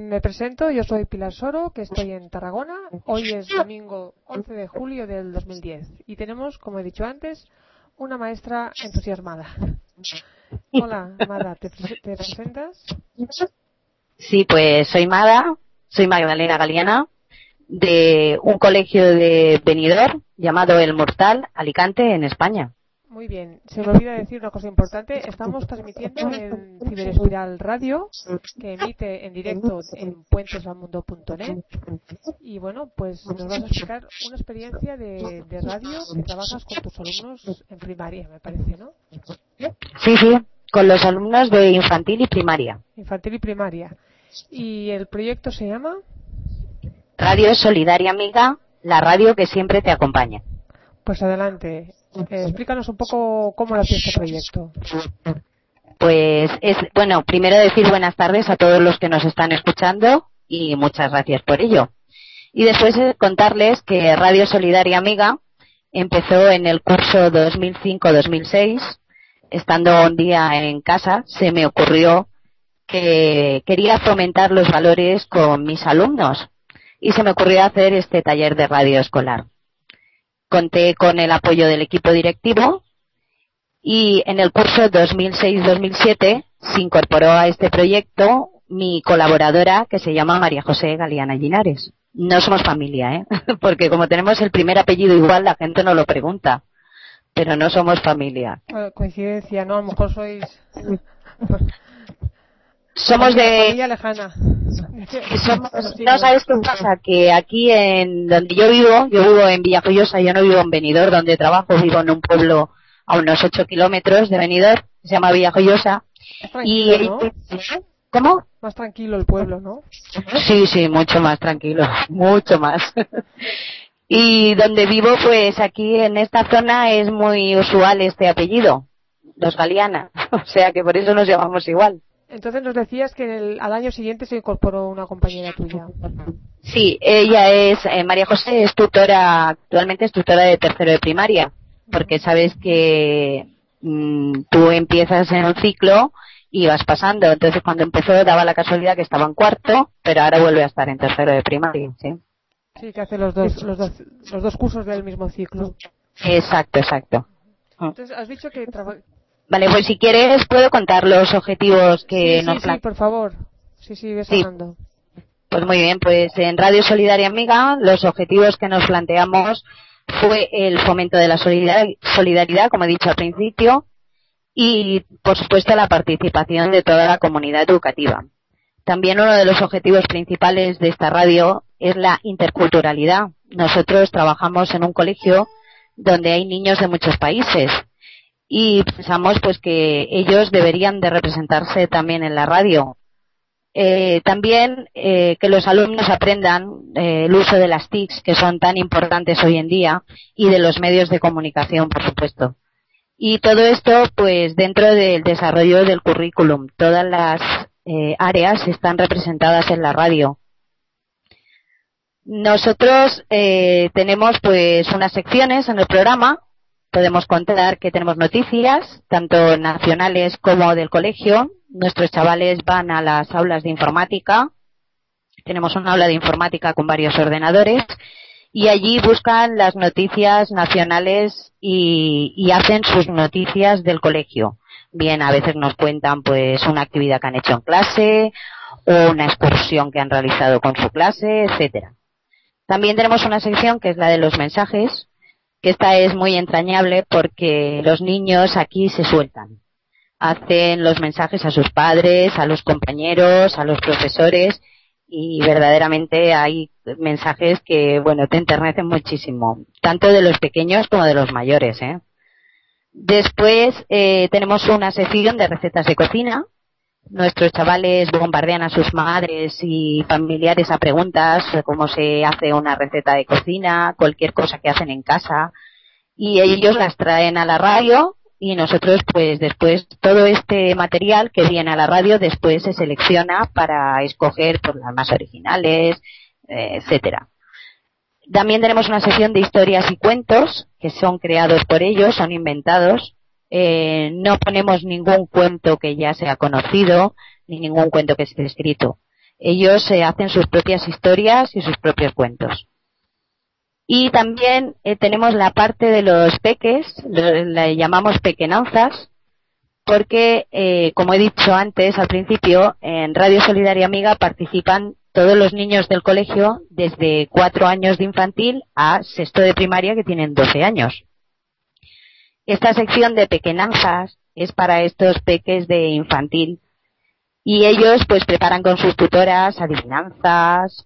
Me presento, yo soy Pilar Soro, que estoy en Tarragona. Hoy es domingo 11 de julio del 2010 y tenemos, como he dicho antes, una maestra entusiasmada. Hola, Mada, ¿te presentas? Sí, pues soy Mada, soy Magdalena Galiana, de un colegio de Benidorm llamado El Mortal, Alicante, en España. Muy bien, se me olvida decir una cosa importante. Estamos transmitiendo en Ciberespiral Radio, que emite en directo en puentesalmundo.net. Y bueno, pues nos vas a explicar una experiencia de radio que trabajas con tus alumnos en primaria, me parece, ¿no? Sí, con los alumnos de infantil y primaria. Infantil y primaria. ¿Y el proyecto se llama? Radio Solidaria Amiga, la radio que siempre te acompaña. Pues adelante. Explícanos un poco cómo nació este proyecto. Pues bueno, primero decir buenas tardes a todos los que nos están escuchando y muchas gracias por ello. Y después contarles que Radio Solidaria Amiga empezó en el curso 2005-2006. Estando un día en casa, se me ocurrió que quería fomentar los valores con mis alumnos y se me ocurrió hacer este taller de radio escolar. Conté con el apoyo del equipo directivo y en el curso 2006-2007 se incorporó a este proyecto mi colaboradora, que se llama María José Galiana Linares. No somos familia, porque como tenemos el primer apellido igual, la gente no lo pregunta, pero no somos familia. Coincidencia, ¿no? A lo mejor sois... Somos de... familia lejana. No, ¿sabes qué pasa? Que aquí en donde yo vivo en Villajoyosa, yo no vivo en Benidorm, donde trabajo, vivo en un pueblo a unos 8 kilómetros de Benidorm, se llama Villajoyosa. Y ¿no? ¿Cómo? Más tranquilo el pueblo, ¿no? Sí, mucho más tranquilo, mucho más. Y donde vivo, pues aquí en esta zona es muy usual este apellido, los Galiana, o sea que por eso nos llamamos igual. Entonces nos decías que al año siguiente se incorporó una compañera tuya. Sí, ella es, María José es actualmente es tutora de tercero de primaria, porque sabes que tú empiezas en un ciclo y vas pasando, entonces cuando empezó daba la casualidad que estaba en cuarto, pero ahora vuelve a estar en tercero de primaria, ¿sí? Sí, que hace los dos cursos del mismo ciclo. Exacto. Entonces has dicho que Vale, pues si quieres puedo contar los objetivos que nos planteamos. Sí, por favor. Sí, ves hablando. Pues muy bien, pues en Radio Solidaria Amiga los objetivos que nos planteamos fue el fomento de la solidaridad, como he dicho al principio, y por supuesto la participación de toda la comunidad educativa. También uno de los objetivos principales de esta radio es la interculturalidad. Nosotros trabajamos en un colegio donde hay niños de muchos países y pensamos pues que ellos deberían de representarse también en la radio. También que los alumnos aprendan el uso de las TICs, que son tan importantes hoy en día, y de los medios de comunicación, por supuesto. Y todo esto pues dentro del desarrollo del currículum. Todas las áreas están representadas en la radio. Nosotros tenemos pues unas secciones en el programa. Podemos contar que tenemos noticias, tanto nacionales como del colegio. Nuestros chavales van a las aulas de informática. Tenemos un aula de informática con varios ordenadores y allí buscan las noticias nacionales y hacen sus noticias del colegio. Bien, a veces nos cuentan pues una actividad que han hecho en clase o una excursión que han realizado con su clase, etcétera. También tenemos una sección que es la de los mensajes, que esta es muy entrañable porque los niños aquí se sueltan. Hacen los mensajes a sus padres, a los compañeros, a los profesores y verdaderamente hay mensajes que, bueno, te enternecen muchísimo, tanto de los pequeños como de los mayores, ¿eh? Después tenemos una sección de recetas de cocina. Nuestros chavales bombardean a sus madres y familiares a preguntas de cómo se hace una receta de cocina, cualquier cosa que hacen en casa, y ellos las traen a la radio y nosotros pues después todo este material que viene a la radio después se selecciona para escoger pues las más originales, etcétera. También tenemos una sección de historias y cuentos que son creados por ellos, son inventados. No ponemos ningún cuento que ya sea conocido ni ningún cuento que esté escrito. Ellos hacen sus propias historias y sus propios cuentos. Y también tenemos la parte de los peques, la llamamos pequenanzas, porque, como he dicho antes, al principio, en Radio Solidaria Amiga participan todos los niños del colegio desde 4 años de infantil a sexto de primaria, que tienen 12 años. Esta sección de pequenanzas es para estos peques de infantil y ellos pues preparan con sus tutoras adivinanzas,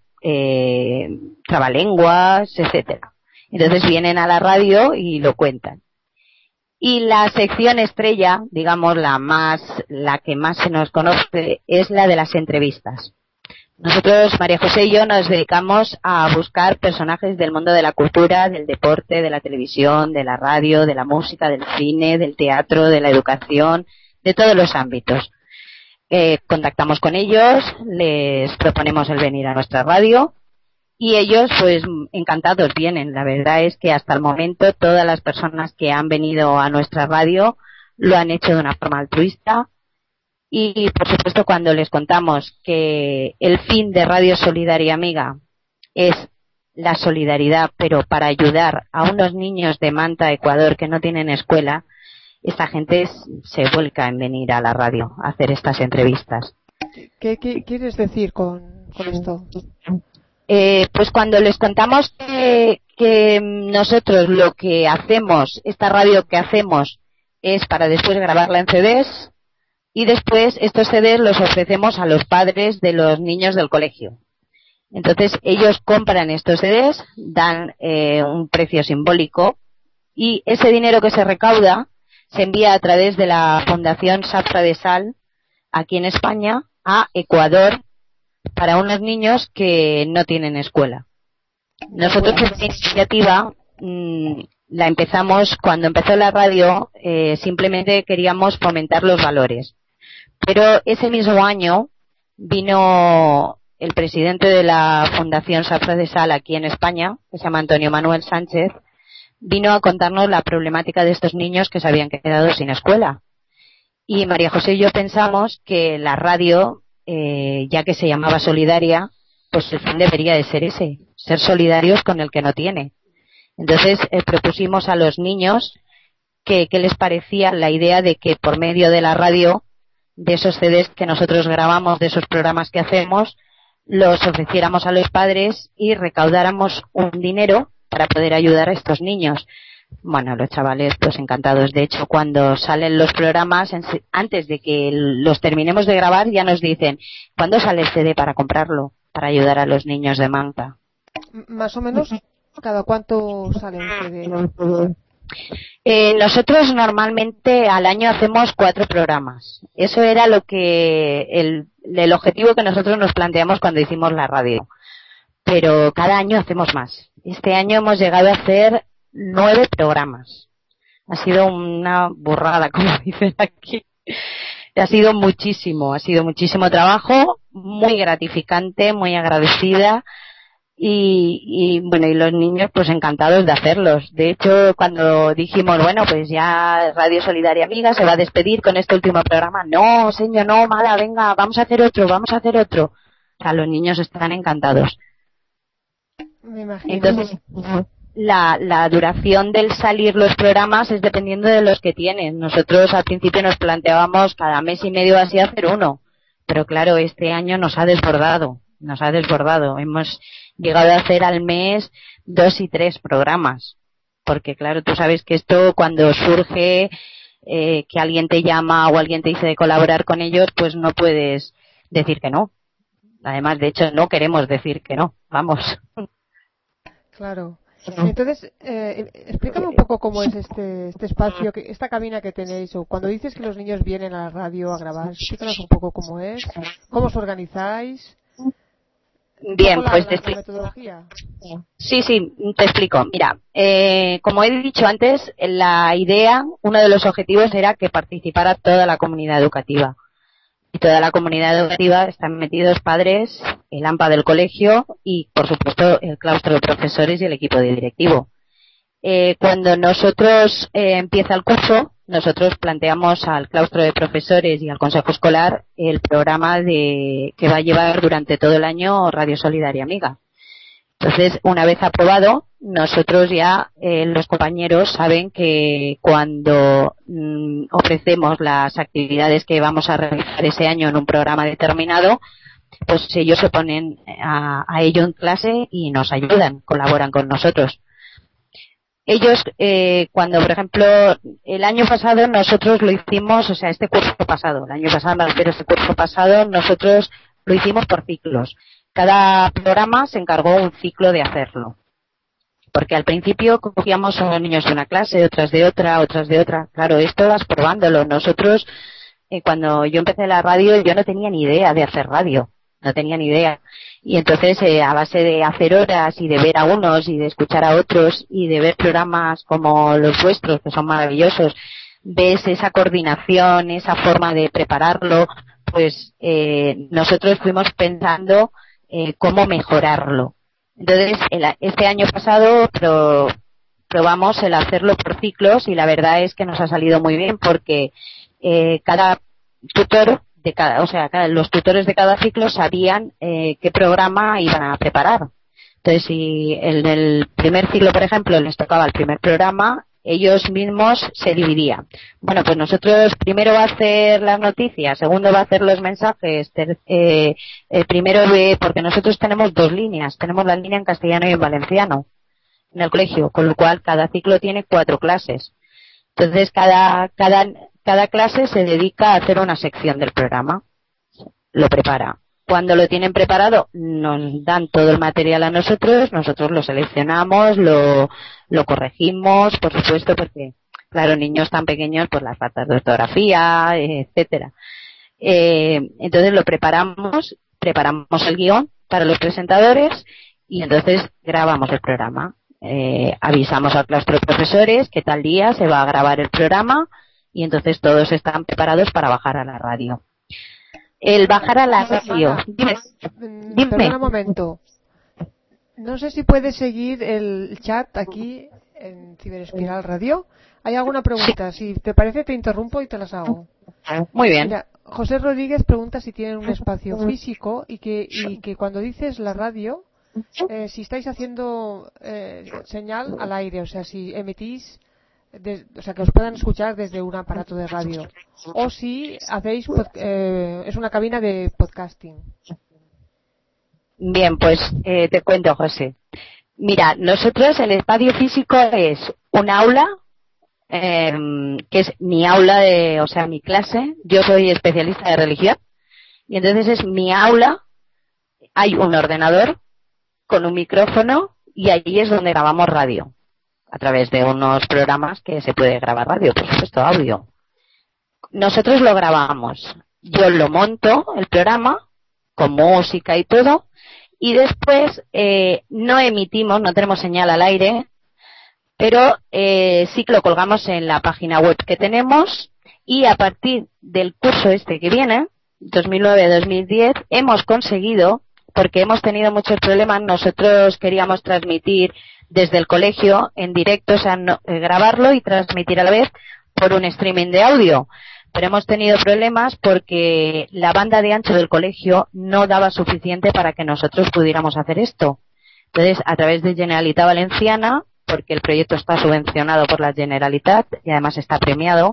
trabalenguas, etcétera. Entonces vienen a la radio y lo cuentan. Y la sección estrella, digamos la que más se nos conoce, es la de las entrevistas. Nosotros, María José y yo, nos dedicamos a buscar personajes del mundo de la cultura, del deporte, de la televisión, de la radio, de la música, del cine, del teatro, de la educación, de todos los ámbitos. Contactamos con ellos, les proponemos el venir a nuestra radio y ellos, pues, encantados vienen. La verdad es que hasta el momento todas las personas que han venido a nuestra radio lo han hecho de una forma altruista. Y, por supuesto, cuando les contamos que el fin de Radio Solidaria Amiga es la solidaridad, pero para ayudar a unos niños de Manta, Ecuador, que no tienen escuela, esta gente se vuelca en venir a la radio a hacer estas entrevistas. ¿Qué quieres decir con esto? Pues cuando les contamos que nosotros lo que hacemos, esta radio que hacemos, es para después grabarla en CDs, y después estos CDs los ofrecemos a los padres de los niños del colegio. Entonces ellos compran estos CDs, dan un precio simbólico y ese dinero que se recauda se envía a través de la Fundación Zafra de Sal aquí en España a Ecuador para unos niños que no tienen escuela. Nosotros esta iniciativa la empezamos cuando empezó la radio, simplemente queríamos fomentar los valores. Pero ese mismo año vino el presidente de la Fundación Zafra de Sal aquí en España, que se llama Antonio Manuel Sánchez, vino a contarnos la problemática de estos niños que se habían quedado sin escuela. Y María José y yo pensamos que la radio, ya que se llamaba Solidaria, pues el fin debería de ser ese, ser solidarios con el que no tiene. Entonces propusimos a los niños que les parecía la idea de que por medio de la radio, de esos CDs que nosotros grabamos, de esos programas que hacemos, los ofreciéramos a los padres y recaudáramos un dinero para poder ayudar a estos niños. Bueno, los chavales pues encantados. De hecho, cuando salen los programas, antes de que los terminemos de grabar, ya nos dicen, ¿cuándo sale el CD para comprarlo? Para ayudar a los niños de Manta. Más o menos, ¿cada cuánto sale un CD? Nosotros normalmente al año hacemos 4 programas. Eso era lo que el objetivo que nosotros nos planteamos cuando hicimos la radio. Pero cada año hacemos más. Este año hemos llegado a hacer 9 programas. Ha sido una burrada, como dicen aquí. Ha sido muchísimo trabajo, muy gratificante, muy agradecida. Y bueno, y los niños pues encantados de hacerlos. De hecho, cuando dijimos, bueno, pues ya Radio Solidaria Amiga se va a despedir con este último programa. No, señor, no, mala, venga, vamos a hacer otro. O sea, los niños están encantados. Me imagino. Entonces, la duración del salir los programas es dependiendo de los que tienen. Nosotros al principio nos planteábamos cada mes y medio así hacer uno. Pero claro, este año nos ha desbordado. Hemos llegado a hacer al mes 2 y 3 programas. Porque claro, tú sabes que esto cuando surge, que alguien te llama o alguien te dice de colaborar con ellos, pues no puedes decir que no. Además, de hecho, no queremos decir que no. Vamos. Claro. Entonces, explícame un poco cómo es este espacio, esta cabina que tenéis, o cuando dices que los niños vienen a la radio a grabar, explícanos un poco cómo es, cómo os organizáis. Bien, pues te explico. ¿Metodología? Sí, te explico. Mira, como he dicho antes, la idea, uno de los objetivos era que participara toda la comunidad educativa. Y toda la comunidad educativa están metidos padres, el AMPA del colegio y, por supuesto, el claustro de profesores y el equipo directivo. Cuando nosotros empieza el curso, nosotros planteamos al claustro de profesores y al consejo escolar el programa que va a llevar durante todo el año Radio Solidaria Amiga. Entonces, una vez aprobado, nosotros ya, los compañeros saben que cuando ofrecemos las actividades que vamos a realizar ese año en un programa determinado, pues ellos se ponen a ello en clase y nos ayudan, colaboran con nosotros. Ellos, cuando, por ejemplo, el año pasado nosotros lo hicimos, o sea, este curso pasado, nosotros lo hicimos por ciclos. Cada programa se encargó un ciclo de hacerlo. Porque al principio cogíamos a los niños de una clase, otras de otra. Claro, esto vas probándolo. Nosotros, cuando yo empecé la radio, yo no tenía ni idea de hacer radio. No tenía ni idea. Y entonces, a base de hacer horas y de ver a unos y de escuchar a otros y de ver programas como los vuestros, que son maravillosos, ves esa coordinación, esa forma de prepararlo, pues nosotros fuimos pensando cómo mejorarlo. Entonces, este año pasado probamos el hacerlo por ciclos y la verdad es que nos ha salido muy bien porque cada tutor los tutores de cada ciclo sabían qué programa iban a preparar. Entonces, si en el primer ciclo, por ejemplo, les tocaba el primer programa, ellos mismos se dividían. Bueno, pues nosotros primero va a hacer las noticias, segundo va a hacer los mensajes, primero porque nosotros tenemos dos líneas, tenemos la línea en castellano y en valenciano en el colegio, con lo cual cada ciclo tiene 4 clases. Entonces cada clase se dedica a hacer una sección del programa, lo prepara. Cuando lo tienen preparado, nos dan todo el material a nosotros lo seleccionamos, lo corregimos, por supuesto, porque, claro, niños tan pequeños, pues las faltas de ortografía, etcétera. Entonces lo preparamos el guión para los presentadores y entonces grabamos el programa. Avisamos al claustro de profesores que tal día se va a grabar el programa y entonces todos están preparados para bajar a la radio. El bajar a la radio. Dime. Perdona un momento. No sé si puedes seguir el chat aquí en Ciberespiral Radio. ¿Hay alguna pregunta? Si te parece, te interrumpo y te las hago. Muy bien. Mira, José Rodríguez pregunta si tienen un espacio físico y que cuando dices la radio, si estáis haciendo señal al aire, o sea, si emitís, o sea, que os puedan escuchar desde un aparato de radio, o si hacéis es una cabina de podcasting. Bien, pues te cuento, José. Mira, nosotros el espacio físico es un aula, que es mi aula mi clase. Yo soy especialista de religión y entonces es mi aula. Hay un ordenador con un micrófono y allí es donde grabamos radio. A través de unos programas que se puede grabar radio, por supuesto, audio. Nosotros lo grabamos. Yo lo monto, el programa, con música y todo, y después no emitimos, no tenemos señal al aire, pero sí que lo colgamos en la página web que tenemos y a partir del curso que viene, 2009-2010, hemos conseguido, porque hemos tenido muchos problemas, nosotros queríamos transmitir desde el colegio en directo, o sea, grabarlo y transmitir a la vez por un streaming de audio. Pero hemos tenido problemas porque la banda de ancho del colegio no daba suficiente para que nosotros pudiéramos hacer esto. Entonces, a través de Generalitat Valenciana, porque el proyecto está subvencionado por la Generalitat y además está premiado,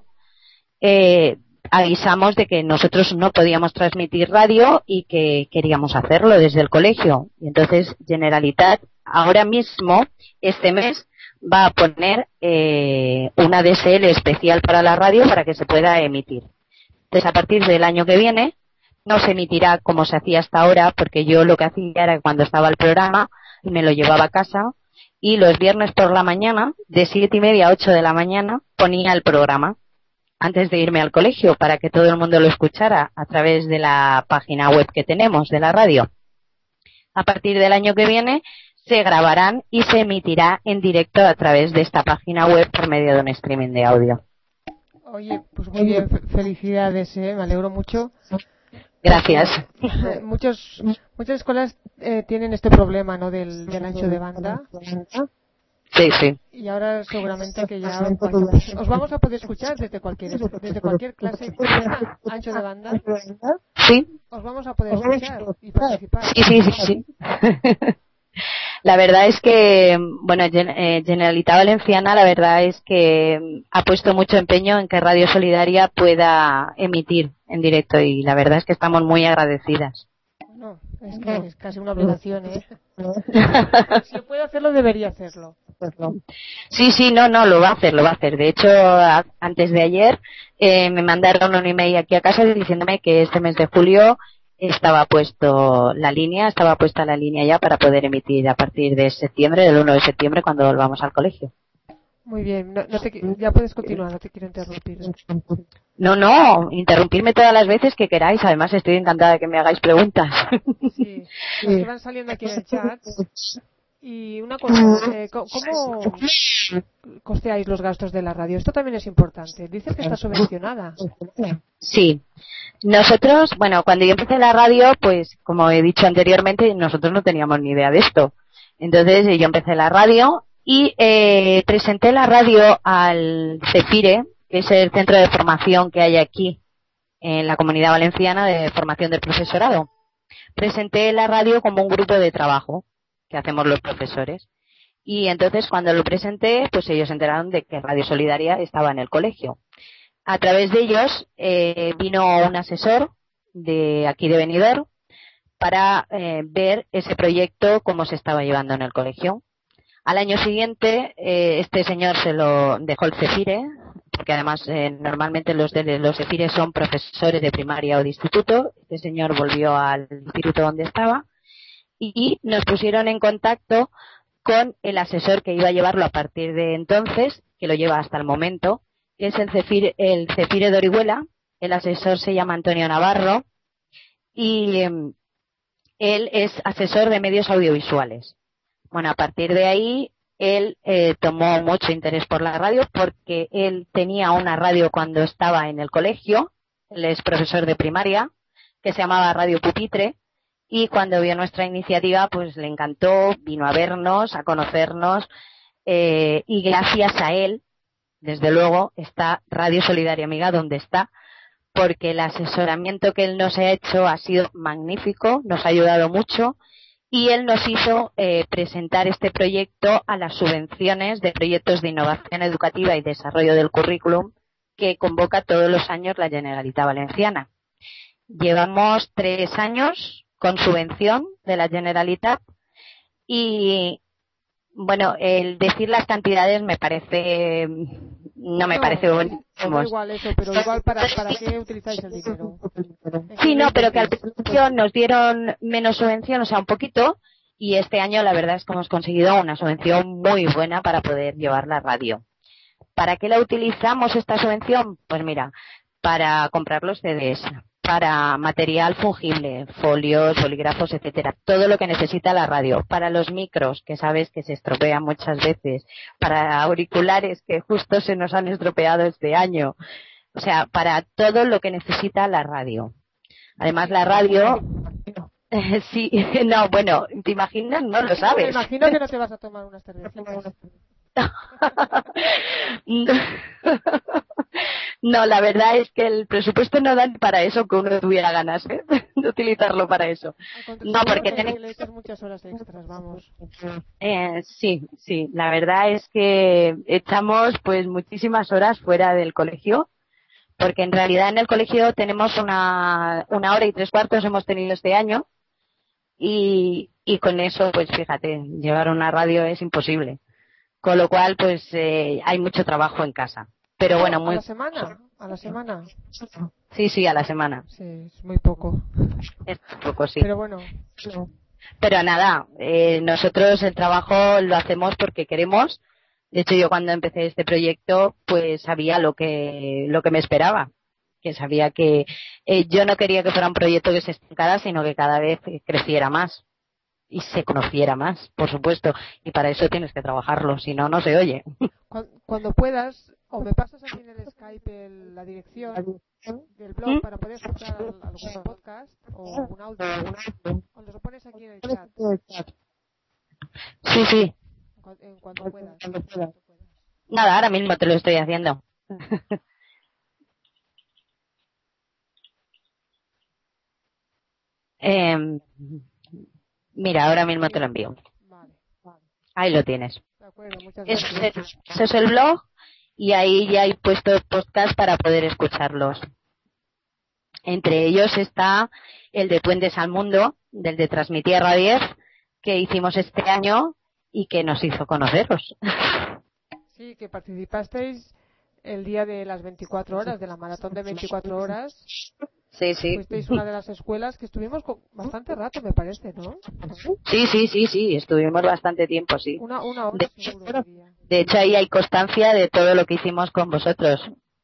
avisamos de que nosotros no podíamos transmitir radio y que queríamos hacerlo desde el colegio. Y entonces Generalitat ahora mismo, este mes, va a poner una DSL especial para la radio para que se pueda emitir. Entonces, a partir del año que viene, no se emitirá como se hacía hasta ahora, porque yo lo que hacía era cuando estaba el programa, me lo llevaba a casa y los viernes por la mañana, de 7:30 a 8 de la mañana, ponía el programa antes de irme al colegio para que todo el mundo lo escuchara a través de la página web que tenemos de la radio. A partir del año que viene se grabarán y se emitirá en directo a través de esta página web por medio de un streaming de audio. Oye, pues muy bien, felicidades, me alegro mucho. Gracias. Muchas escuelas tienen este problema, ¿no?, del ancho de banda. Sí, sí. Y ahora seguramente que ya os vamos a poder escuchar desde cualquier clase ancho de banda. Sí. Os vamos a poder escuchar y participar. Sí. La verdad es que, bueno, Generalitat Valenciana, la verdad es que ha puesto mucho empeño en que Radio Solidaria pueda emitir en directo y la verdad es que estamos muy agradecidas. No, es que es casi una obligación, ¿eh? Si puede hacerlo, debería hacerlo. Sí, no, lo va a hacer. De hecho, antes de ayer me mandaron un email aquí a casa diciéndome que este mes de julio estaba puesta la línea ya para poder emitir a partir de septiembre, del 1 de septiembre, cuando volvamos al colegio. Muy bien, ya puedes continuar, no te quiero interrumpir. No, interrumpirme todas las veces que queráis. Además, estoy encantada de que me hagáis preguntas. Sí, las que van saliendo aquí en el chat. Y una cosa, ¿cómo costeáis los gastos de la radio? Esto también es importante. Dices que está subvencionada. Sí. Nosotros, bueno, cuando yo empecé la radio, pues como he dicho anteriormente, nosotros no teníamos ni idea de esto. Entonces yo empecé la radio y presenté la radio al CEFIRE, que es el centro de formación que hay aquí en la Comunidad Valenciana de formación del profesorado. Presenté la radio como un grupo de trabajo que hacemos los profesores. Y entonces cuando lo presenté, pues ellos se enteraron de que Radio Solidaria estaba en el colegio. A través de ellos vino un asesor de aquí de Benidorm para ver ese proyecto, cómo se estaba llevando en el colegio. Al año siguiente, este señor se lo dejó el CEFIRE, porque además normalmente los CEFIRE son profesores de primaria o de instituto. Este señor volvió al instituto donde estaba y nos pusieron en contacto con el asesor que iba a llevarlo a partir de entonces, que lo lleva hasta el momento, que es el CEFIRE de Orihuela. El asesor se llama Antonio Navarro y él es asesor de medios audiovisuales. Bueno, a partir de ahí él tomó mucho interés por la radio porque él tenía una radio cuando estaba en el colegio. Él es profesor de primaria, que se llamaba Radio Pupitre, y cuando vio nuestra iniciativa pues le encantó, vino a vernos, a conocernos, y gracias a él, desde luego, está Radio Solidaria Amiga donde está, porque el asesoramiento que él nos ha hecho ha sido magnífico, nos ha ayudado mucho. Y él nos hizo presentar este proyecto a las subvenciones de proyectos de innovación educativa y desarrollo del currículum que convoca todos los años la Generalitat Valenciana. Llevamos 3 años con subvención de la Generalitat y, bueno, el decir las cantidades me parece bueno. Da igual eso, pero igual ¿para qué utilizáis el dinero? Sí, no, pero que al principio nos dieron menos subvención, o sea, un poquito, y este año la verdad es que hemos conseguido una subvención muy buena para poder llevar la radio. ¿Para qué la utilizamos esta subvención? Pues mira, para comprar los CDs, para material fungible, folios, bolígrafos, etcétera, todo lo que necesita la radio, para los micros, que sabes que se estropean muchas veces, para auriculares que justo se nos han estropeado este año, o sea, para todo lo que necesita la radio. Además la radio, sí, no, bueno, ¿te imaginas? No lo sabes. Me imagino que no te vas a tomar unas cervecitas. No, la verdad es que el presupuesto no da para eso, que uno tuviera ganas de utilizarlo para eso. No, porque le echas muchas horas extras, vamos. Sí, la verdad es que echamos pues muchísimas horas fuera del colegio, porque en realidad en el colegio tenemos una hora y 3/4 hemos tenido este año y con eso pues fíjate, llevar una radio es imposible. Con lo cual, pues hay mucho trabajo en casa. Pero bueno, ¿A la semana? ¿A la semana? Sí, a la semana. Sí, es muy poco. Es poco, sí. Pero bueno. Pero nada, nosotros el trabajo lo hacemos porque queremos. De hecho, yo cuando empecé este proyecto, pues sabía lo que me esperaba. Que sabía que yo no quería que fuera un proyecto que se estancara, sino que cada vez creciera más. Y se conociera más, por supuesto, y para eso tienes que trabajarlo, si no, no se oye. Cuando puedas, o me pasas aquí en el Skype la dirección del blog para poder escuchar algún podcast o un audio, o nos lo pones aquí en el chat. Sí. en cuanto puedas. Nada, ahora mismo te lo estoy haciendo. Mira, ahora mismo te lo envío. Vale. Ahí lo tienes. De acuerdo, muchas gracias. Eso es el blog y ahí ya hay puesto podcast para poder escucharlos. Entre ellos está el de Puentes al Mundo, del de Transmitierra 10, que hicimos este año y que nos hizo conoceros. Sí, que participasteis el día de las 24 horas, de la maratón de 24 horas. Sí, sí. Fuisteis una de las escuelas que estuvimos con bastante rato, me parece, ¿no? Sí, estuvimos bastante tiempo, sí. Una hora seguro. De hecho, ahí hay constancia de todo lo que hicimos con vosotros.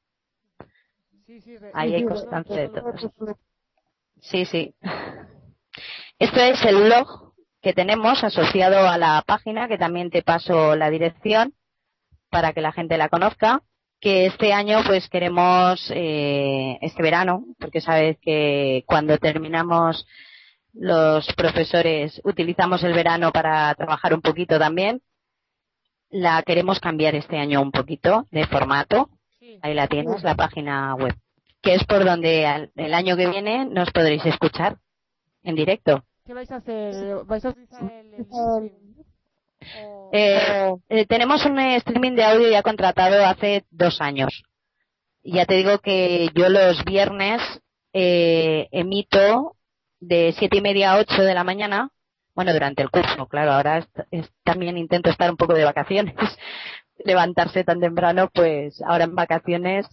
Ahí hay constancia de todo. Sí. Esto es el blog que tenemos asociado a la página, que también te paso la dirección para que la gente la conozca. Que este año pues queremos, este verano, porque sabes que cuando terminamos los profesores utilizamos el verano para trabajar un poquito también, la queremos cambiar este año un poquito de formato. Ahí la tienes, la página web, que es por donde el año que viene nos podréis escuchar en directo. ¿Qué vais a hacer? ¿Vais a utilizar el tenemos un streaming de audio ya contratado hace 2 años. Ya te digo que yo los viernes emito de 7:30 a 8 de la mañana. Bueno, durante el curso, claro, ahora también intento estar un poco de vacaciones. Levantarse tan temprano, pues ahora en vacaciones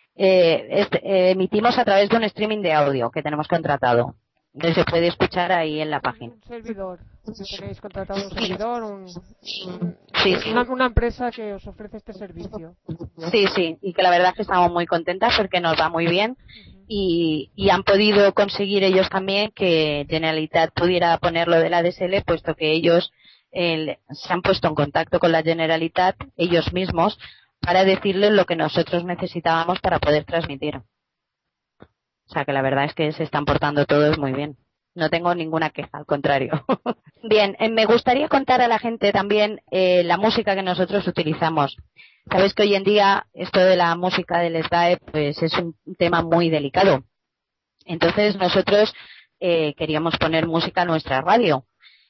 emitimos a través de un streaming de audio que tenemos contratado. Entonces se puede escuchar ahí en la página. Un servidor. Tenéis contratado un servidor, sí. Una empresa que os ofrece este servicio. Sí, y que la verdad es que estamos muy contentas porque nos va muy bien y han podido conseguir ellos también que Generalitat pudiera poner lo de la DSL, puesto que ellos se han puesto en contacto con la Generalitat ellos mismos para decirles lo que nosotros necesitábamos para poder transmitir. O sea que la verdad es que se están portando todos muy bien. No tengo ninguna queja, al contrario. Bien, me gustaría contar a la gente también la música que nosotros utilizamos. Sabes que hoy en día esto de la música del SDAE pues es un tema muy delicado. Entonces nosotros queríamos poner música a nuestra radio.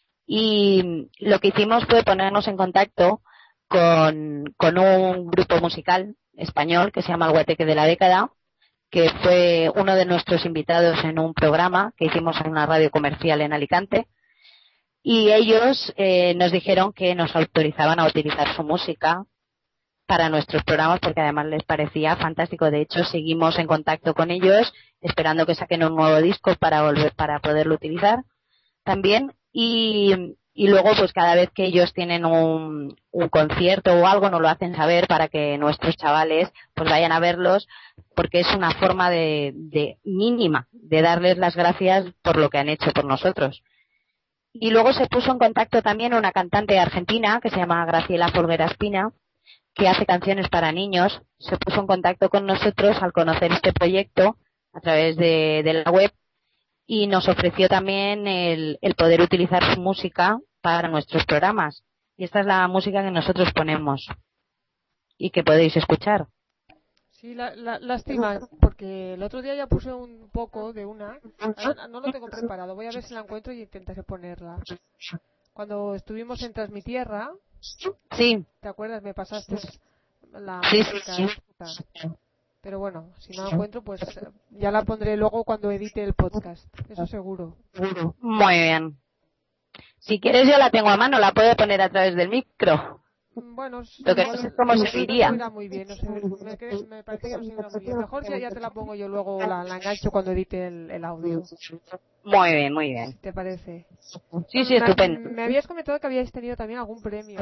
Y lo que hicimos fue ponernos en contacto con un grupo musical español que se llama El Guateque de la Década, que fue uno de nuestros invitados en un programa que hicimos en una radio comercial en Alicante, y ellos nos dijeron que nos autorizaban a utilizar su música para nuestros programas porque además les parecía fantástico. De hecho, seguimos en contacto con ellos esperando que saquen un nuevo disco para poderlo utilizar también, y luego pues cada vez que ellos tienen un concierto o algo nos lo hacen saber para que nuestros chavales pues vayan a verlos, porque es una forma de mínima de darles las gracias por lo que han hecho por nosotros. Y luego se puso en contacto también una cantante argentina que se llama Graciela Folguera Espina, que hace canciones para niños. Se puso en contacto con nosotros al conocer este proyecto a través de la web y nos ofreció también el poder utilizar su música para nuestros programas. Y esta es la música que nosotros ponemos y que podéis escuchar. Sí, lástima, porque el otro día ya puse un poco de una. No lo tengo preparado, voy a ver si la encuentro y intentaré ponerla. Cuando estuvimos en Transmitierra, sí. ¿Te acuerdas? Me pasaste la música esta. Pero bueno, si no la encuentro, pues ya la pondré luego cuando edite el podcast. Eso seguro. Muy bien. Si quieres yo la tengo a mano, la puedo poner a través del micro. Bueno, lo que no sé cómo se diría. No muy bien, no sé, me parece que no se irá muy bien. Mejor ya te la pongo yo luego, la engancho cuando edite el audio. Muy bien, muy bien. ¿Te parece? Sí, estupendo. Me habías comentado que habíais tenido también algún premio.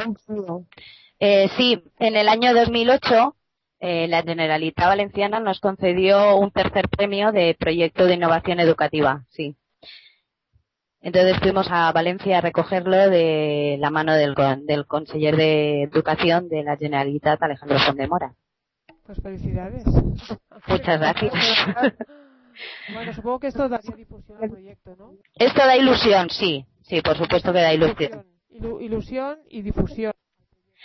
Sí, en el año 2008 la Generalitat Valenciana nos concedió un tercer premio de proyecto de innovación educativa, sí. Entonces fuimos a Valencia a recogerlo de la mano del conseller de Educación de la Generalitat, Alejandro Fondemora. Pues felicidades. Muchas gracias. Bueno, supongo que esto daría difusión al proyecto, ¿no? Esto da ilusión, sí, por supuesto que da ilusión. Ilusión y difusión.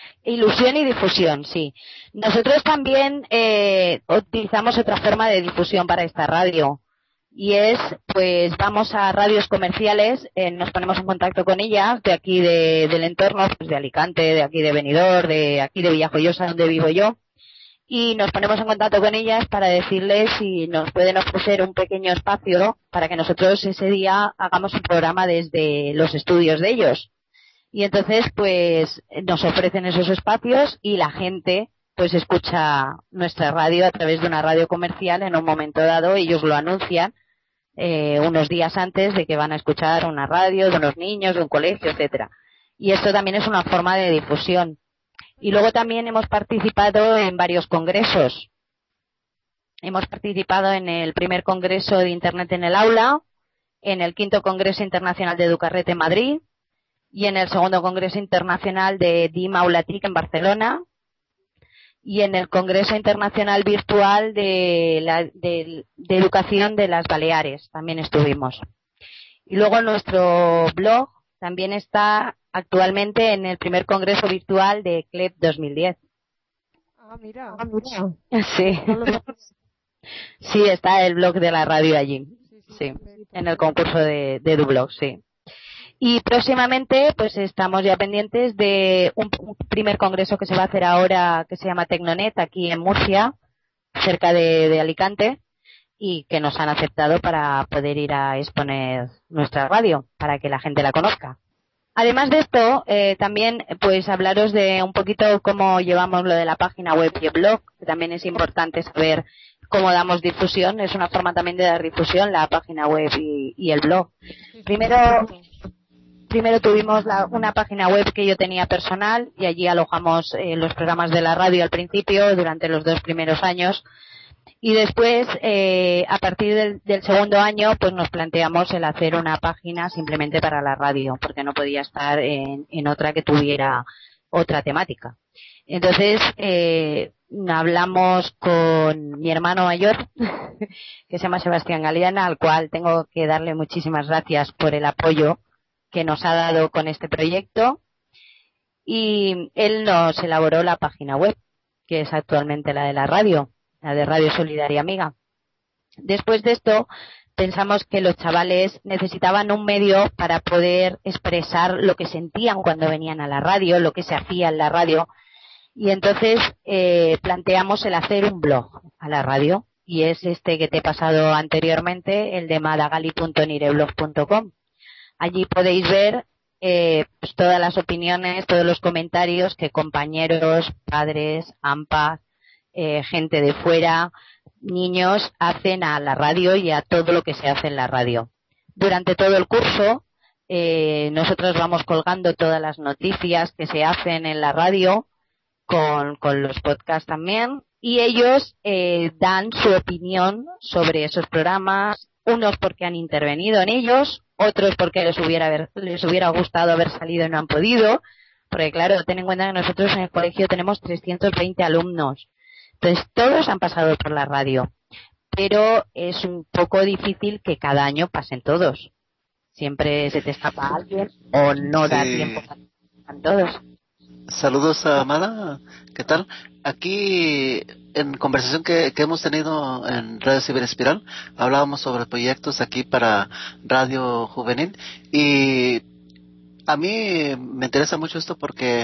Ilusión y difusión, sí. Nosotros también utilizamos otra forma de difusión para esta radio. Y es, pues vamos a radios comerciales, nos ponemos en contacto con ellas, de aquí del entorno, pues de Alicante, de aquí de Benidorm, de aquí de Villajoyosa, donde vivo yo, y nos ponemos en contacto con ellas para decirles si nos pueden ofrecer un pequeño espacio para que nosotros ese día hagamos un programa desde los estudios de ellos. Y entonces, pues, nos ofrecen esos espacios y la gente pues escucha nuestra radio a través de una radio comercial en un momento dado. Ellos lo anuncian unos días antes de que van a escuchar una radio de unos niños, de un colegio, etcétera. Y esto también es una forma de difusión. Y luego también hemos participado en varios congresos. Hemos participado en el primer congreso de Internet en el aula, en el 5º Congreso Internacional de Educarret en Madrid y en el 2º Congreso Internacional de DIM Aulatic en Barcelona, y en el Congreso Internacional Virtual de Educación de las Baleares también estuvimos. Y luego nuestro blog también está actualmente en el primer Congreso Virtual de CLEP 2010. Ah, mira. Sí. Sí, está el blog de la radio allí. Sí, en el concurso de EduBlog, sí. Y próximamente, pues estamos ya pendientes de un primer congreso que se va a hacer ahora, que se llama Tecnonet, aquí en Murcia, cerca de Alicante, y que nos han aceptado para poder ir a exponer nuestra radio, para que la gente la conozca. Además de esto, también pues hablaros de un poquito cómo llevamos lo de la página web y el blog, que también es importante saber cómo damos difusión. Es una forma también de dar difusión, la página web y el blog. Primero tuvimos una página web que yo tenía personal y allí alojamos los programas de la radio al principio, durante los 2 primeros años. Y después, a partir del segundo año, pues nos planteamos el hacer una página simplemente para la radio, porque no podía estar en otra que tuviera otra temática. Entonces, hablamos con mi hermano mayor, que se llama Sebastián Galeana, al cual tengo que darle muchísimas gracias por el apoyo que nos ha dado con este proyecto, y él nos elaboró la página web, que es actualmente la de la radio, la de Radio Solidaria Amiga. Después de esto, pensamos que los chavales necesitaban un medio para poder expresar lo que sentían cuando venían a la radio, lo que se hacía en la radio, y entonces planteamos el hacer un blog a la radio, y es este que te he pasado anteriormente, el de madagali.nireblog.com. Allí podéis ver pues todas las opiniones, todos los comentarios que compañeros, padres, AMPA, gente de fuera, niños hacen a la radio y a todo lo que se hace en la radio. Durante todo el curso nosotros vamos colgando todas las noticias que se hacen en la radio con los podcasts también, y ellos dan su opinión sobre esos programas, unos porque han intervenido en ellos, otros porque les hubiera gustado haber salido y no han podido, porque claro, ten en cuenta que nosotros en el colegio tenemos 320 alumnos, entonces todos han pasado por la radio, pero es un poco difícil que cada año pasen todos, siempre se te escapa alguien o no da tiempo para que pasen todos. Saludos a Amada, ¿qué tal? Aquí en conversación que hemos tenido en Radio Ciberespiral, hablábamos sobre proyectos aquí para Radio Juvenil, y a mí me interesa mucho esto porque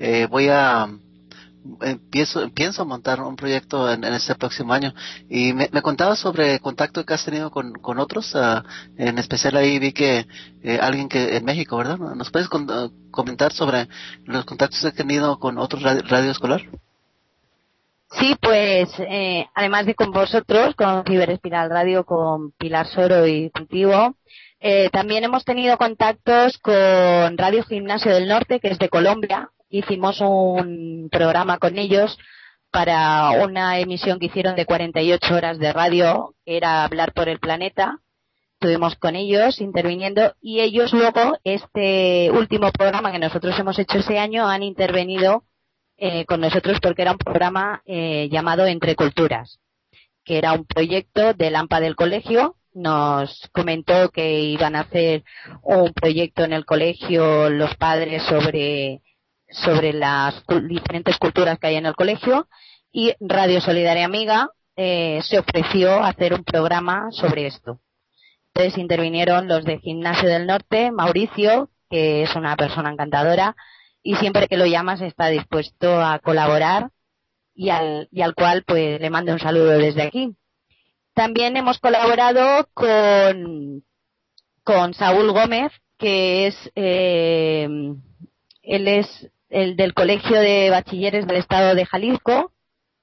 pienso montar un proyecto en este próximo año, y me contabas sobre contacto que has tenido con otros, en especial ahí vi que alguien que en México, ¿verdad? ¿Nos puedes comentar sobre los contactos que has tenido con otros radio escolar? Sí, pues además de con vosotros, con Ciberespiral Radio, con Pilar Soro y contigo, también hemos tenido contactos con Radio Gimnasio del Norte, que es de Colombia. Hicimos un programa con ellos para una emisión que hicieron de 48 horas de radio, que era Hablar por el Planeta. Estuvimos con ellos interviniendo, y ellos luego, este último programa que nosotros hemos hecho ese año, han intervenido con nosotros porque era un programa llamado Entre Culturas, que era un proyecto del AMPA del colegio. Nos comentó que iban a hacer un proyecto en el colegio los padres sobre las diferentes culturas que hay en el colegio, y Radio Solidaria Amiga se ofreció a hacer un programa sobre esto. Entonces intervinieron los de Gimnasio del Norte, Mauricio, que es una persona encantadora, y siempre que lo llamas está dispuesto a colaborar, y al cual pues le mando un saludo desde aquí. También hemos colaborado con Saúl Gómez, que él es el del Colegio de Bachilleres del Estado de Jalisco.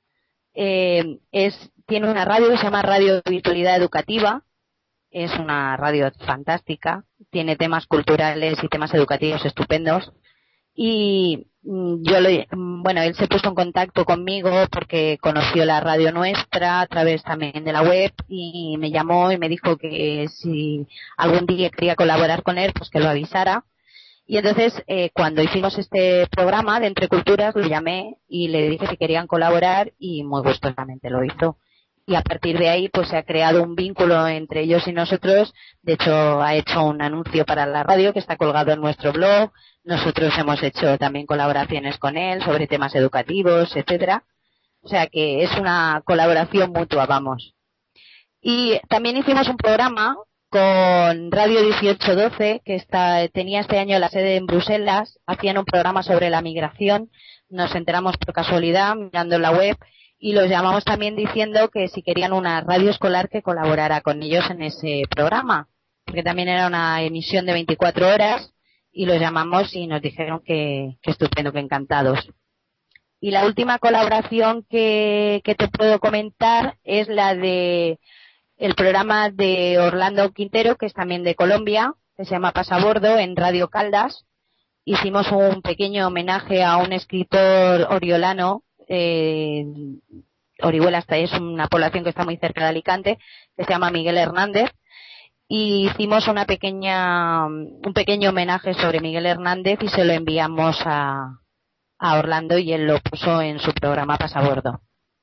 Tiene una radio que se llama Radio Virtualidad Educativa. Es una radio fantástica, tiene temas culturales y temas educativos estupendos. Y él se puso en contacto conmigo porque conoció la radio nuestra a través también de la web, y me llamó y me dijo que si algún día quería colaborar con él, pues que lo avisara. Y entonces, cuando hicimos este programa de Entre Culturas, lo llamé y le dije si querían colaborar, y muy gustosamente lo hizo. Y a partir de ahí pues se ha creado un vínculo entre ellos y nosotros. De hecho, ha hecho un anuncio para la radio que está colgado en nuestro blog. Nosotros hemos hecho también colaboraciones con él sobre temas educativos, etcétera. O sea que es una colaboración mutua, vamos. Y también hicimos un programa con Radio 1812, que tenía este año la sede en Bruselas. Hacían un programa sobre la migración. Nos enteramos por casualidad mirando en la web, y los llamamos también diciendo que si querían una radio escolar que colaborara con ellos en ese programa, porque también era una emisión de 24 horas, y los llamamos y nos dijeron que estupendo, que encantados. Y la última colaboración que te puedo comentar es la de el programa de Orlando Quintero, que es también de Colombia, que se llama Pasabordo, en Radio Caldas. Hicimos un pequeño homenaje a un escritor oriolano. Orihuela es una población que está muy cerca de Alicante, que se llama Miguel Hernández, y hicimos un pequeño homenaje sobre Miguel Hernández y se lo enviamos a Orlando, y él lo puso en su programa Pasabordo.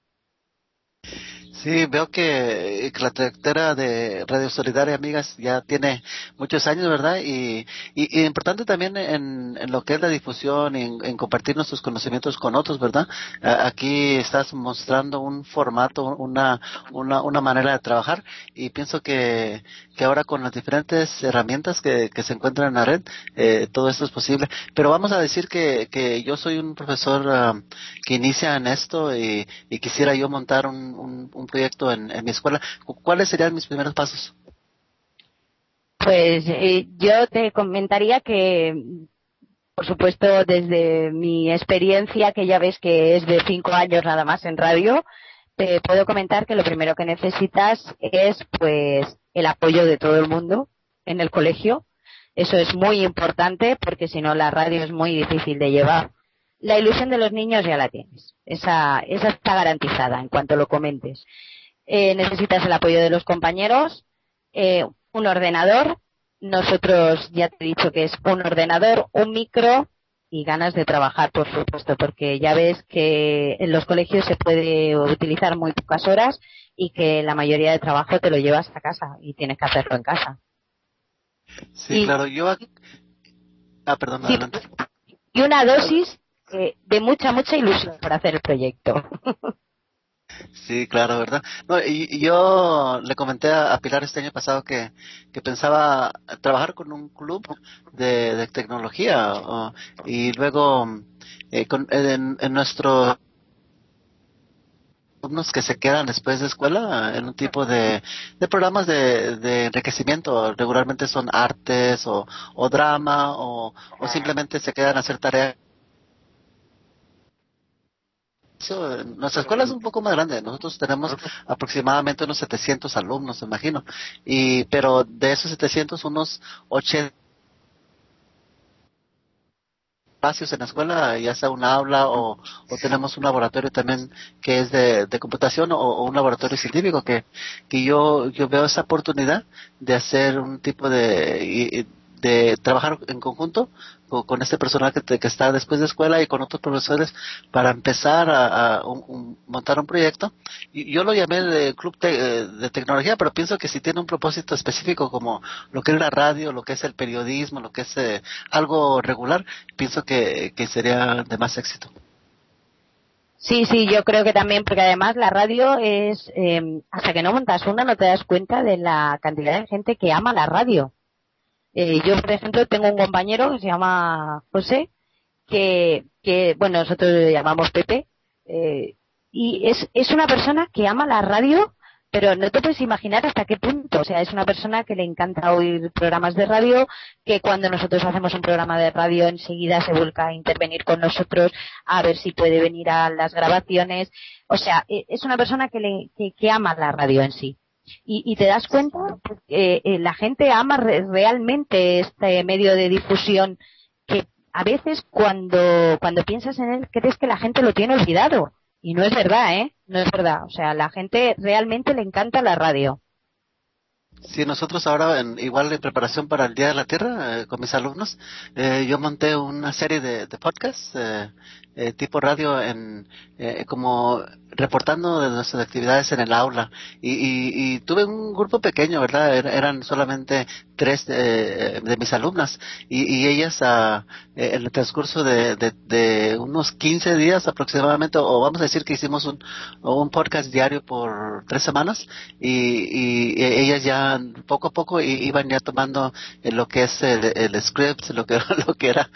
Sí, veo que la trayectoria de Radio Solidaria Amigas ya tiene muchos años, ¿verdad? Y importante también en lo que es la difusión y en compartir nuestros conocimientos con otros, ¿verdad? Aquí estás mostrando un formato, una manera de trabajar, y pienso que ahora con las diferentes herramientas que se encuentran en la red, todo esto es posible. Pero vamos a decir que yo soy un profesor que inicia en esto, y quisiera yo montar un proyecto en mi escuela. ¿Cuáles serían mis primeros pasos? Pues yo te comentaría que, por supuesto, desde mi experiencia, que ya ves que es de 5 años nada más en radio, te puedo comentar que lo primero que necesitas es pues el apoyo de todo el mundo en el colegio. Eso es muy importante, porque si no la radio es muy difícil de llevar. La ilusión de los niños ya la tienes. Esa está garantizada en cuanto lo comentes. Necesitas el apoyo de los compañeros, un ordenador. Nosotros ya te he dicho que es un ordenador, un micro y ganas de trabajar, por supuesto, porque ya ves que en los colegios se puede utilizar muy pocas horas y que la mayoría de trabajo te lo llevas a casa y tienes que hacerlo en casa. Sí, claro. Perdón, sí, adelante. Y una dosis de mucha ilusión por hacer el proyecto. Sí, claro, ¿verdad? No, y yo le comenté a Pilar este año pasado que pensaba trabajar con un club de tecnología, y luego en nuestros alumnos que se quedan después de escuela en un tipo de programas de enriquecimiento. Regularmente son artes o drama o simplemente se quedan a hacer tareas. Nuestra escuela es un poco más grande. Nosotros tenemos aproximadamente unos 700 alumnos, me imagino. Pero de esos 700, unos 80 espacios en la escuela, ya sea un aula o tenemos un laboratorio también que es de computación, o un laboratorio científico que yo veo esa oportunidad de hacer un tipo de de trabajar en conjunto con este personal que está después de escuela y con otros profesores para empezar a montar un proyecto. Y yo lo llamé de Club de Tecnología, pero pienso que si tiene un propósito específico como lo que es la radio, lo que es el periodismo, lo que es algo regular, pienso que sería de más éxito. Sí, yo creo que también, porque además la radio es, hasta que no montas una no te das cuenta de la cantidad de gente que ama la radio. Yo, por ejemplo, tengo un compañero que se llama José, que bueno, nosotros le llamamos Pepe, y es una persona que ama la radio, pero no te puedes imaginar hasta qué punto. O sea, es una persona que le encanta oír programas de radio, que cuando nosotros hacemos un programa de radio enseguida se vuelca a intervenir con nosotros a ver si puede venir a las grabaciones. O sea, es una persona que ama la radio en sí. Y te das cuenta que la gente ama realmente este medio de difusión, que a veces cuando piensas en él crees que la gente lo tiene olvidado. Y no es verdad, no es verdad. O sea, la gente realmente le encanta la radio. Sí, nosotros ahora, igual en preparación para el Día de la Tierra, con mis alumnos, yo monté una serie de podcasts tipo radio como reportando de nuestras actividades en el aula. Y tuve un grupo pequeño, ¿verdad? Eran solamente 3 de mis alumnas. Y ellas, en el transcurso de unos 15 días aproximadamente, o vamos a decir que hicimos un podcast diario por 3 semanas, y ellas ya poco a poco iban ya tomando lo que es el script, lo que era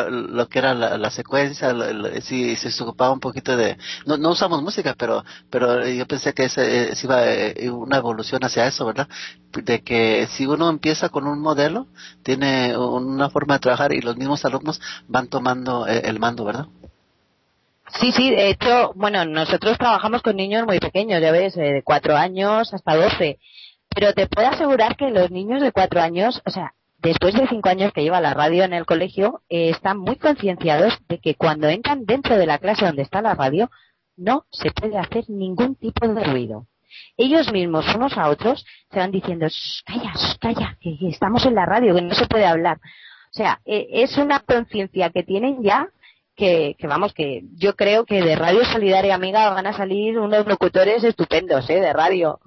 la secuencia, si se ocupaba un poquito no usamos música, pero yo pensé que ese iba una evolución hacia eso, ¿verdad? De que si uno empieza con un modelo, tiene una forma de trabajar y los mismos alumnos van tomando el mando, ¿verdad? Sí, de hecho, bueno, nosotros trabajamos con niños muy pequeños, ya ves, de 4 años hasta 12. Pero te puedo asegurar que los niños de 4 años, o sea, después de 5 años que lleva la radio en el colegio, están muy concienciados de que cuando entran dentro de la clase donde está la radio, no se puede hacer ningún tipo de ruido. Ellos mismos, unos a otros, se van diciendo, calla, que estamos en la radio, que no se puede hablar. O sea, es una conciencia que tienen ya, que vamos, que yo creo que de Radio Solidaria Amiga van a salir unos locutores estupendos, de radio.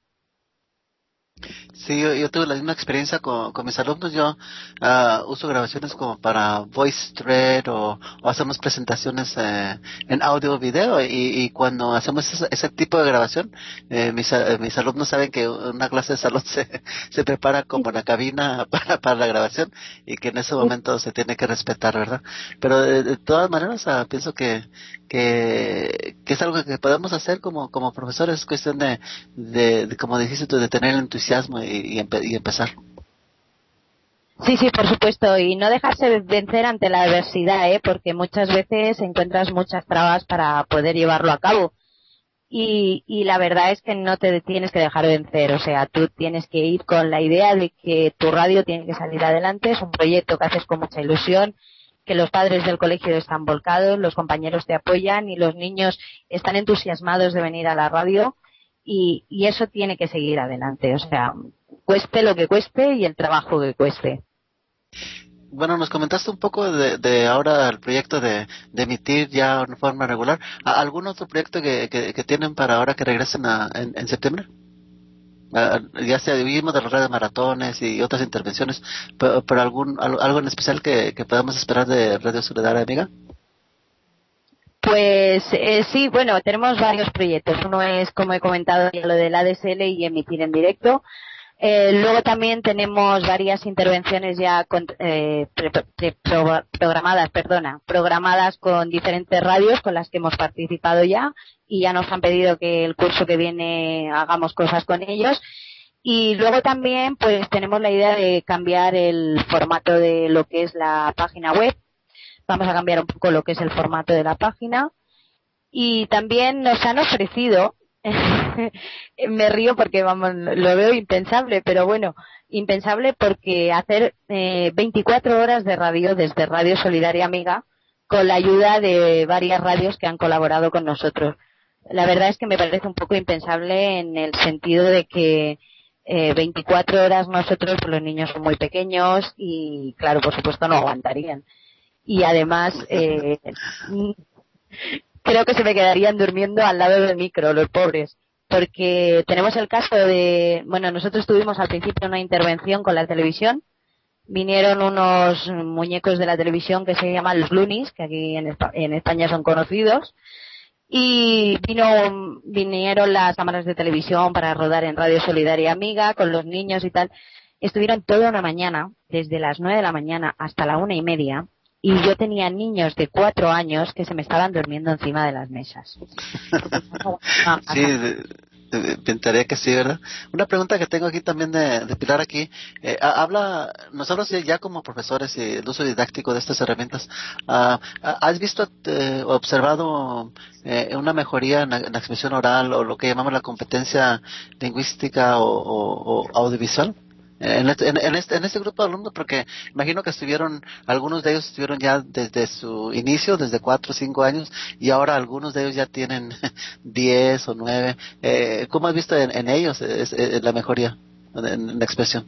Sí, yo tuve la misma experiencia con mis alumnos. Yo uso grabaciones como para VoiceThread o hacemos presentaciones en audio o video, y cuando hacemos ese tipo de grabación, mis alumnos saben que una clase de salón se prepara como la cabina para la grabación, y que en ese momento se tiene que respetar, ¿verdad? Pero de todas maneras pienso que es algo que podemos hacer como profesores. Es cuestión de como dijiste tú, de tener el entusiasmo y empezar. Sí, por supuesto, y no dejarse vencer ante la adversidad, porque muchas veces encuentras muchas trabas para poder llevarlo a cabo. Y la verdad es que no te tienes que dejar vencer. O sea, tú tienes que ir con la idea de que tu radio tiene que salir adelante. Es un proyecto que haces con mucha ilusión, que los padres del colegio están volcados, los compañeros te apoyan y los niños están entusiasmados de venir a la radio, y eso tiene que seguir adelante. O sea, cueste lo que cueste y el trabajo que cueste. Bueno, nos comentaste un poco de ahora el proyecto de emitir ya en forma regular. ¿Algún otro proyecto que tienen para ahora que regresen en septiembre? Ya sea, vimos de las redes maratones y otras intervenciones, pero algo en especial que podamos esperar de Radio Solidaria Amiga. Pues sí, bueno, tenemos varios proyectos. Uno es, como he comentado, lo del ADSL y emitir en directo. Luego también tenemos varias intervenciones ya programadas con diferentes radios con las que hemos participado ya, y ya nos han pedido que el curso que viene hagamos cosas con ellos. Y luego también pues tenemos la idea de cambiar el formato de lo que es la página web. Vamos a cambiar un poco lo que es el formato de la página, y también nos han ofrecido me río porque vamos, lo veo impensable, pero bueno, impensable porque hacer 24 horas de radio desde Radio Solidaria Amiga con la ayuda de varias radios que han colaborado con nosotros. La verdad es que me parece un poco impensable en el sentido de que 24 horas nosotros, pues los niños son muy pequeños y, claro, por supuesto no aguantarían. Y además, creo que se me quedarían durmiendo al lado del micro, los pobres. Porque tenemos el caso de, bueno, nosotros tuvimos al principio una intervención con la televisión. Vinieron unos muñecos de la televisión que se llaman los Loonies, que aquí en España son conocidos. Y vinieron las cámaras de televisión para rodar en Radio Solidaria Amiga con los niños y tal. Estuvieron toda una mañana, desde las 9 de la mañana hasta la 1:30, y yo tenía niños de 4 años que se me estaban durmiendo encima de las mesas. Sí, pensaría que sí, ¿verdad? Una pregunta que tengo aquí también de Pilar aquí. Nosotros ya como profesores y el uso didáctico de estas herramientas, ¿has visto, observado una mejoría en la expresión oral o lo que llamamos la competencia lingüística o audiovisual? En este grupo de alumnos, porque imagino que algunos de ellos estuvieron ya desde su inicio, desde 4 o 5 años, y ahora algunos de ellos ya tienen 10 o 9. ¿Cómo has visto en ellos la mejoría en la expresión?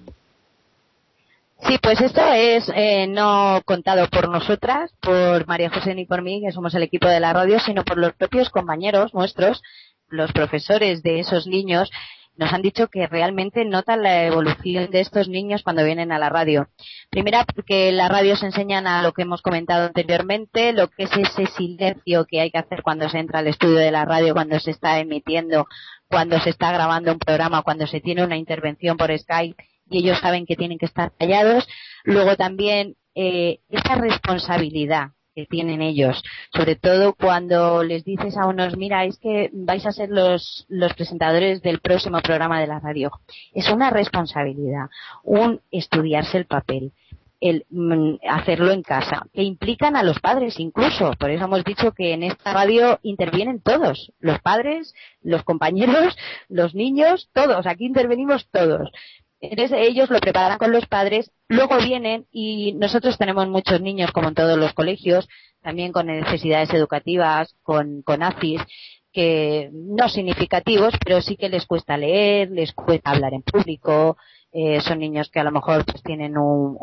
Sí, pues esto es no contado por nosotras, por María José ni por mí, que somos el equipo de la radio, sino por los propios compañeros nuestros, los profesores de esos niños. Nos han dicho que realmente notan la evolución de estos niños cuando vienen a la radio. Primera, porque en la radio se enseñan a lo que hemos comentado anteriormente, lo que es ese silencio que hay que hacer cuando se entra al estudio de la radio, cuando se está emitiendo, cuando se está grabando un programa, cuando se tiene una intervención por Skype y ellos saben que tienen que estar callados. Luego también esa responsabilidad que tienen ellos, sobre todo cuando les dices a unos, mira, es que vais a ser los presentadores del próximo programa de la radio. Es una responsabilidad, un estudiarse el papel, el hacerlo en casa, que implican a los padres incluso. Por eso hemos dicho que en esta radio intervienen todos, los padres, los compañeros, los niños, todos, aquí intervenimos todos. Entonces ellos lo preparan con los padres, luego vienen y nosotros tenemos muchos niños, como en todos los colegios, también con necesidades educativas, con ACIS, que no significativos, pero sí que les cuesta leer, les cuesta hablar en público, son niños que a lo mejor pues tienen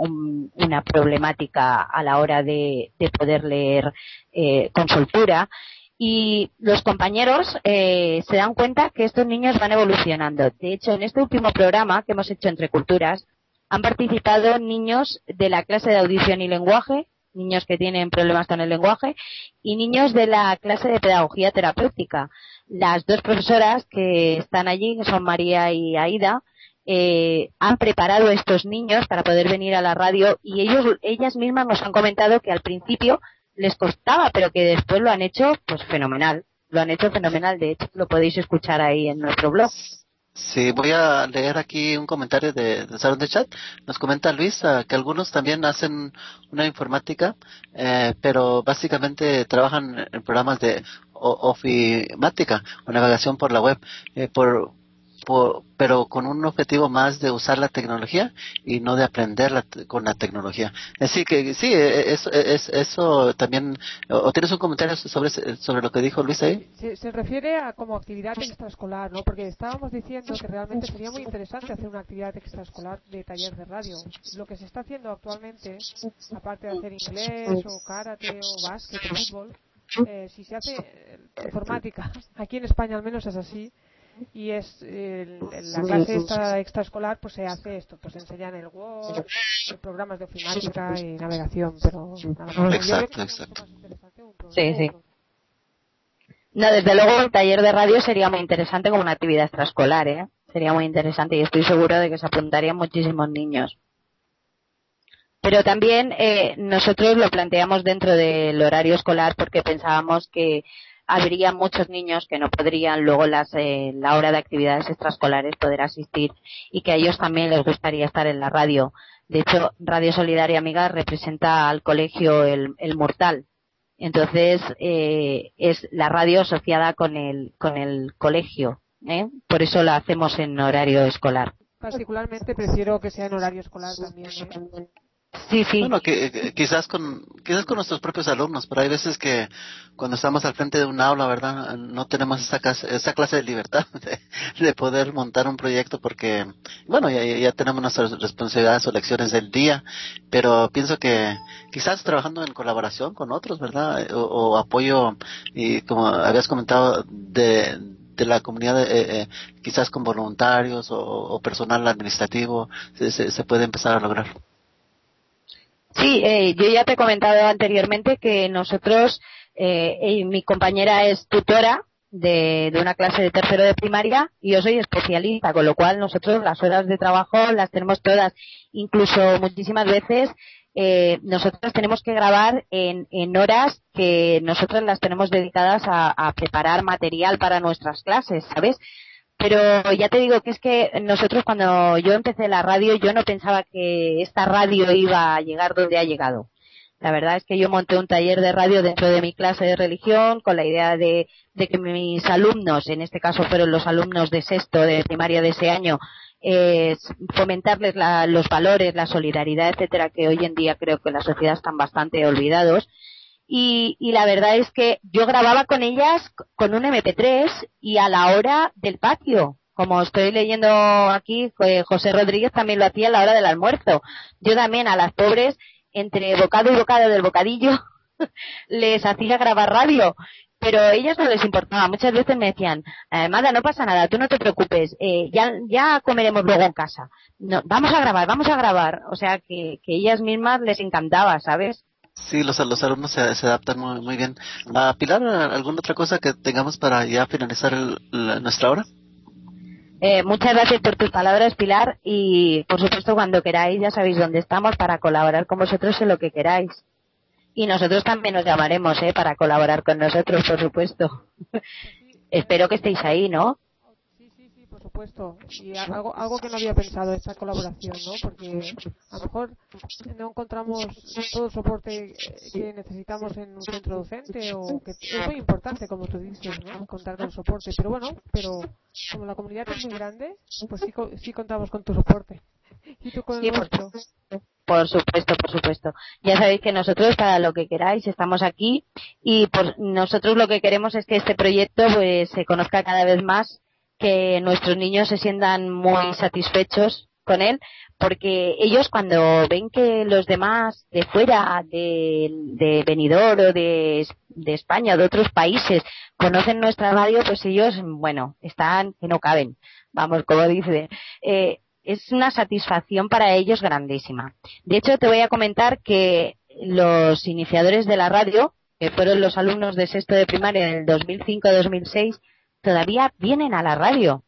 una problemática a la hora de poder leer con soltura. Y los compañeros se dan cuenta que estos niños van evolucionando. De hecho, en este último programa que hemos hecho entre culturas, han participado niños de la clase de audición y lenguaje, niños que tienen problemas con el lenguaje, y niños de la clase de pedagogía terapéutica. Las dos profesoras que están allí, que son María y Aida, han preparado a estos niños para poder venir a la radio, y ellas mismas nos han comentado que al principio les costaba, pero que después lo han hecho pues fenomenal. Lo han hecho fenomenal, de hecho lo podéis escuchar ahí en nuestro blog. Sí, voy a leer aquí un comentario de salón de chat. Nos comenta Luis que algunos también hacen una informática, pero básicamente trabajan en programas de ofimática o navegación por la web, pero con un objetivo más de usar la tecnología y no de aprender con la tecnología. Así que sí, eso también. ¿O tienes un comentario sobre lo que dijo Luis ahí? Se refiere a como actividad extraescolar, ¿no? Porque estábamos diciendo que realmente sería muy interesante hacer una actividad extraescolar de taller de radio. Lo que se está haciendo actualmente, aparte de hacer inglés o karate o básquet o fútbol, si se hace informática, aquí en España al menos es así, y es la clase extraescolar, pues se hace esto, pues enseñan el Word, programas de ofimática y navegación, pero exacto. Sí. No, desde luego el taller de radio sería muy interesante como una actividad extraescolar, sería muy interesante y estoy seguro de que se apuntarían muchísimos niños. Pero también nosotros lo planteamos dentro del horario escolar porque pensábamos que habría muchos niños que no podrían luego la hora de actividades extraescolares poder asistir y que a ellos también les gustaría estar en la radio. De hecho, Radio Solidaria Amiga representa al colegio el Mortal. Entonces, es la radio asociada con el colegio. Por eso la hacemos en horario escolar. Particularmente prefiero que sea en horario escolar también. Sí, sí. Bueno, quizás con nuestros propios alumnos, pero hay veces que cuando estamos al frente de un aula, ¿verdad? No tenemos esa clase de libertad de poder montar un proyecto porque, bueno, ya tenemos nuestras responsabilidades o lecciones del día, pero pienso que quizás trabajando en colaboración con otros, ¿verdad? O apoyo, y como habías comentado, de la comunidad, quizás con voluntarios o personal administrativo, se puede empezar a lograr. Sí, yo ya te he comentado anteriormente que nosotros, mi compañera es tutora de una clase de tercero de primaria y yo soy especialista, con lo cual nosotros las horas de trabajo las tenemos todas. Incluso muchísimas veces nosotros tenemos que grabar en horas que nosotros las tenemos dedicadas a preparar material para nuestras clases, ¿sabes? Pero ya te digo que es que nosotros cuando yo empecé la radio yo no pensaba que esta radio iba a llegar donde ha llegado. La verdad es que yo monté un taller de radio dentro de mi clase de religión con la idea de que mis alumnos, en este caso fueron los alumnos de sexto de primaria de ese año, fomentarles los valores, la solidaridad, etcétera, que hoy en día creo que en la sociedad están bastante olvidados. Y la verdad es que yo grababa con ellas con un MP3 y a la hora del patio. Como estoy leyendo aquí, José Rodríguez también lo hacía a la hora del almuerzo. Yo también a las pobres, entre bocado y bocado del bocadillo, les hacía grabar radio. Pero a ellas no les importaba. Muchas veces me decían, Mada, no pasa nada, tú no te preocupes, ya comeremos luego en casa. No, vamos a grabar. O sea que ellas mismas les encantaba, ¿sabes? Sí, los alumnos se adaptan muy bien. Pilar, ¿alguna otra cosa que tengamos para ya finalizar nuestra hora? Muchas gracias por tus palabras, Pilar, y por supuesto cuando queráis ya sabéis dónde estamos para colaborar con vosotros en lo que queráis. Y nosotros también os llamaremos, para colaborar con nosotros, por supuesto. Espero que estéis ahí, ¿no? Sí, por supuesto. Y algo que no había pensado, esta colaboración, ¿no? Porque a lo mejor no encontramos todo el soporte que necesitamos en un centro docente, o que es muy importante, como tú dices, ¿no? Contar con el soporte. Pero bueno, como la comunidad es muy grande, pues sí contamos con tu soporte. Y tú con el nuestro. Por supuesto. Ya sabéis que nosotros para lo que queráis estamos aquí y nosotros lo que queremos es que este proyecto pues se conozca cada vez más, que nuestros niños se sientan muy satisfechos con él, porque ellos cuando ven que los demás de fuera, de Benidorm o de España o de otros países conocen nuestra radio, pues ellos, bueno, están que no caben, vamos, como dice. Es una satisfacción para ellos grandísima. De hecho, te voy a comentar que los iniciadores de la radio, que fueron los alumnos de sexto de primaria del 2005-2006, todavía vienen a la radio.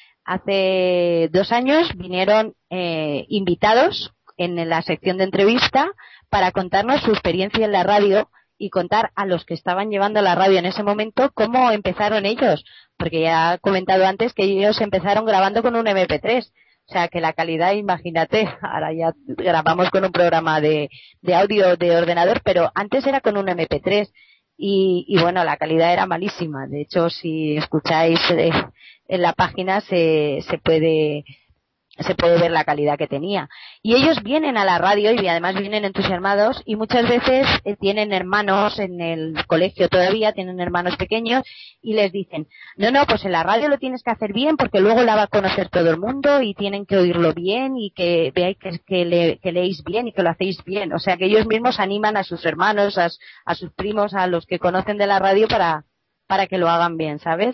Hace 2 años vinieron invitados en la sección de entrevista para contarnos su experiencia en la radio y contar a los que estaban llevando la radio en ese momento cómo empezaron ellos. Porque ya he comentado antes que ellos empezaron grabando con un MP3. O sea, que la calidad, imagínate, ahora ya grabamos con un programa de audio de ordenador, pero antes era con un MP3 y bueno, la calidad era malísima. De hecho, si escucháis en la página se puede ver la calidad que tenía. Y ellos vienen a la radio y además vienen entusiasmados y muchas veces tienen hermanos en el colegio todavía, tienen hermanos pequeños y les dicen, no, pues en la radio lo tienes que hacer bien porque luego la va a conocer todo el mundo y tienen que oírlo bien y que veáis que leéis bien y que lo hacéis bien. O sea que ellos mismos animan a sus hermanos, a sus primos, a los que conocen de la radio para que lo hagan bien, ¿sabes?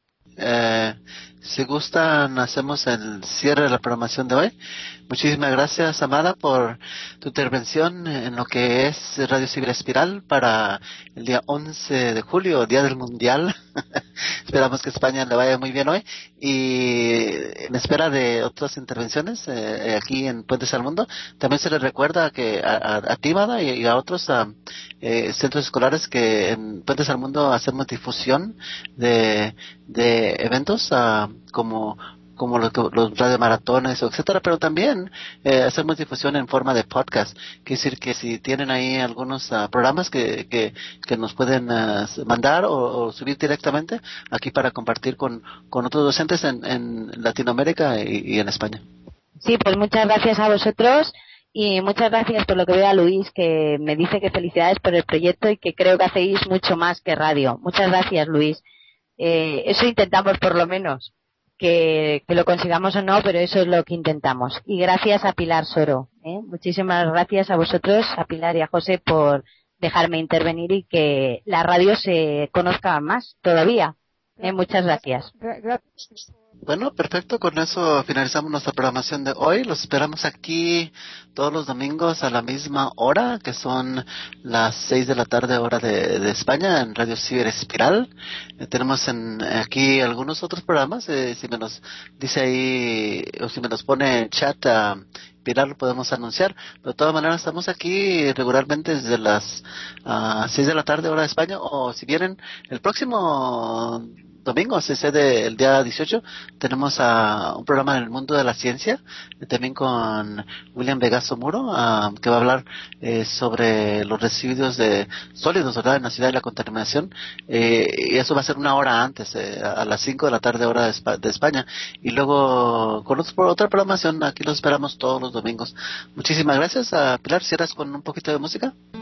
Si gustan, hacemos el cierre de la programación de hoy. Muchísimas gracias, Amada, por tu intervención en lo que es Radio Ciberespiral para el día 11 de julio, Día del Mundial. Esperamos que España le vaya muy bien hoy. Y en espera de otras intervenciones aquí en Puentes al Mundo, también se les recuerda que a ti, Amada, y a otros centros escolares que en Puentes al Mundo hacemos difusión de eventos como los radiomaratones, etcétera, pero también hacemos difusión en forma de podcast. Quiere decir que si tienen ahí algunos programas que nos pueden mandar o subir directamente aquí para compartir con otros docentes en Latinoamérica y en España. Sí, pues muchas gracias a vosotros Y muchas gracias por lo que veo a Luis, que me dice que felicidades por el proyecto y que creo que hacéis mucho más que radio. Muchas gracias, Luis. Eso intentamos por lo menos. Que lo consigamos o no, pero eso es lo que intentamos. Y gracias a Pilar Soro. Muchísimas gracias a vosotros, a Pilar y a José, por dejarme intervenir y que la radio se conozca más todavía. Muchas gracias. Bueno, perfecto. Con eso finalizamos nuestra programación de hoy. Los esperamos aquí todos los domingos a la misma hora, que son las 6 de la tarde, hora de España, en Radio Ciber Espiral. Tenemos aquí algunos otros programas. Si me nos dice ahí, o si me nos pone en chat Pilar, lo podemos anunciar. Pero de todas maneras, estamos aquí regularmente desde las 6 de la tarde, hora de España. O si vienen el próximo domingo, el día 18, tenemos un programa en el mundo de la ciencia, también con William Vegaso Muro, que va a hablar sobre los residuos de sólidos, ¿verdad?, en la ciudad y la contaminación, y eso va a ser una hora antes, a las 5 de la tarde, hora de España, y luego con otra programación. Aquí los esperamos todos los domingos. Muchísimas gracias. Pilar, ¿cierras con un poquito de música?